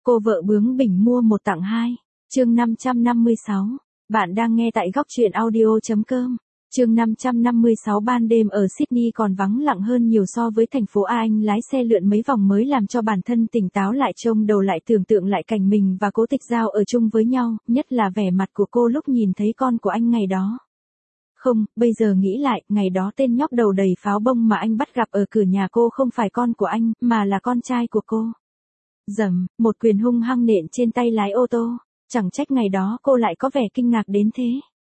Cô vợ bướng bỉnh mua một tặng hai. Chương 556. Bạn đang nghe tại góc truyện audio.com. Chương 556. Ban đêm ở Sydney còn vắng lặng hơn nhiều so với thành phố A. Anh lái xe lượn mấy vòng mới làm cho bản thân tỉnh táo lại, trông đầu lại tưởng tượng lại cảnh mình và Cố Tịch Giao ở chung với nhau, nhất là vẻ mặt của cô lúc nhìn thấy con của anh ngày đó. Không, bây giờ nghĩ lại, ngày đó tên nhóc đầu đầy pháo bông mà anh bắt gặp ở cửa nhà cô không phải con của anh, mà là con trai của cô. Dầm, một quyền hung hăng nện trên tay lái ô tô, chẳng trách ngày đó cô lại có vẻ kinh ngạc đến thế.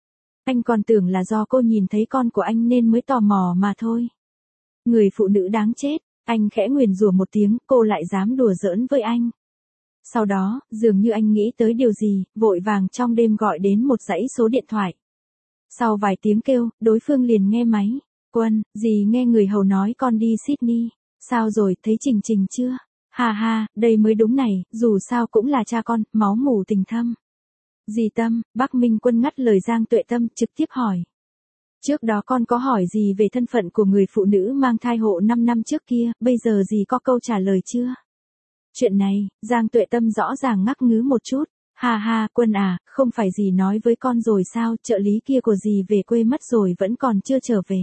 Anh còn tưởng là do cô nhìn thấy con của anh nên mới tò mò mà thôi. Người phụ nữ đáng chết, anh khẽ nguyền rủa một tiếng, cô lại dám đùa giỡn với anh. Sau đó, dường như anh nghĩ tới điều gì, vội vàng trong đêm gọi đến một dãy số điện thoại. Sau vài tiếng kêu, đối phương liền nghe máy. Quân, dì nghe người hầu nói con đi Sydney. Sao rồi, thấy Trình Trình chưa? Ha ha, đây mới đúng này, dù sao cũng là cha con, máu mủ tình thâm. Dì Tâm, Bắc Minh Quân ngắt lời Giang Tuệ Tâm, trực tiếp hỏi. Trước đó con có hỏi gì về thân phận của người phụ nữ mang thai hộ 5 năm trước kia, bây giờ dì có câu trả lời chưa? Chuyện này, Giang Tuệ Tâm rõ ràng ngắc ngứ một chút. Ha ha, Quân à, không phải dì nói với con rồi sao, trợ lý kia của dì về quê mất rồi vẫn còn chưa trở về.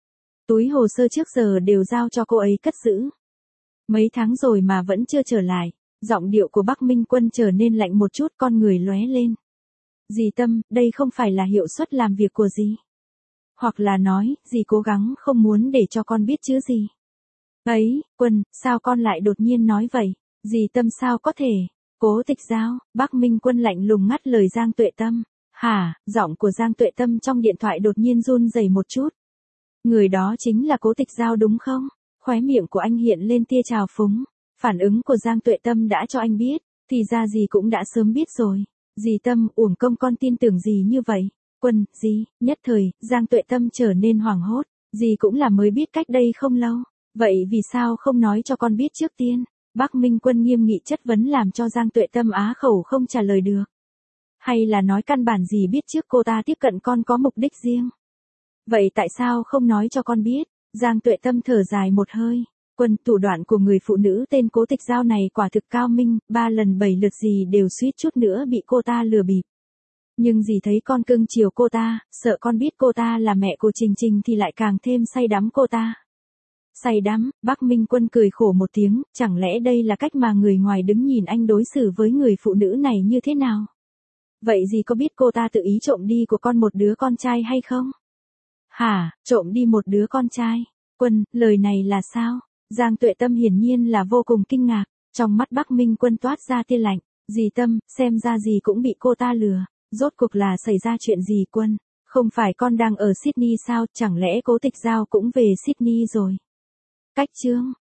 Túi hồ sơ trước giờ đều giao cho cô ấy cất giữ. Mấy tháng rồi mà vẫn chưa trở lại. Giọng điệu của Bắc Minh Quân trở nên lạnh một chút, con người lóe lên. Dì Tâm, đây không phải là hiệu suất làm việc của dì. Hoặc là nói, dì cố gắng không muốn để cho con biết chứ gì. Ấy, Quân, sao con lại đột nhiên nói vậy? Dì Tâm sao có thể? Cố Tịch Giao, Bắc Minh Quân lạnh lùng ngắt lời Giang Tuệ Tâm. Hả, giọng của Giang Tuệ Tâm trong điện thoại đột nhiên run rẩy một chút. Người đó chính là Cố Tịch Giao đúng không? Khóe miệng của anh hiện lên tia trào phúng. Phản ứng của Giang Tuệ Tâm đã cho anh biết, thì ra dì cũng đã sớm biết rồi. Dì Tâm, uổng công con tin tưởng dì như vậy. Quân, dì, nhất thời, Giang Tuệ Tâm trở nên hoảng hốt. Dì cũng là mới biết cách đây không lâu. Vậy vì sao không nói cho con biết trước tiên? Bắc Minh Quân nghiêm nghị chất vấn làm cho Giang Tuệ Tâm á khẩu không trả lời được. Hay là nói căn bản dì biết trước cô ta tiếp cận con có mục đích riêng? Vậy tại sao không nói cho con biết? Giang Tuệ Tâm thở dài một hơi. Quân, thủ đoạn của người phụ nữ tên Cố Tịch Giao này quả thực cao minh, 3 lần 7 lượt dì đều suýt chút nữa bị cô ta lừa bịp. Nhưng dì thấy con cưng chiều cô ta, sợ con biết cô ta là mẹ của Trình Trình thì lại càng thêm say đắm cô ta. Say đắm, Bắc Minh Quân cười khổ một tiếng, chẳng lẽ đây là cách mà người ngoài đứng nhìn anh đối xử với người phụ nữ này như thế nào? Vậy dì có biết cô ta tự ý trộm đi của con một đứa con trai hay không? Hả, trộm đi một đứa con trai? Quân, lời này là sao? Giang Tuệ Tâm hiển nhiên là vô cùng kinh ngạc, trong mắt Bắc Minh Quân toát ra tia lạnh. Dì Tâm, xem ra dì cũng bị cô ta lừa. Rốt cuộc là xảy ra chuyện gì Quân? Không phải con đang ở Sydney sao, chẳng lẽ Cố Tịch Giao cũng về Sydney rồi? Cách chương.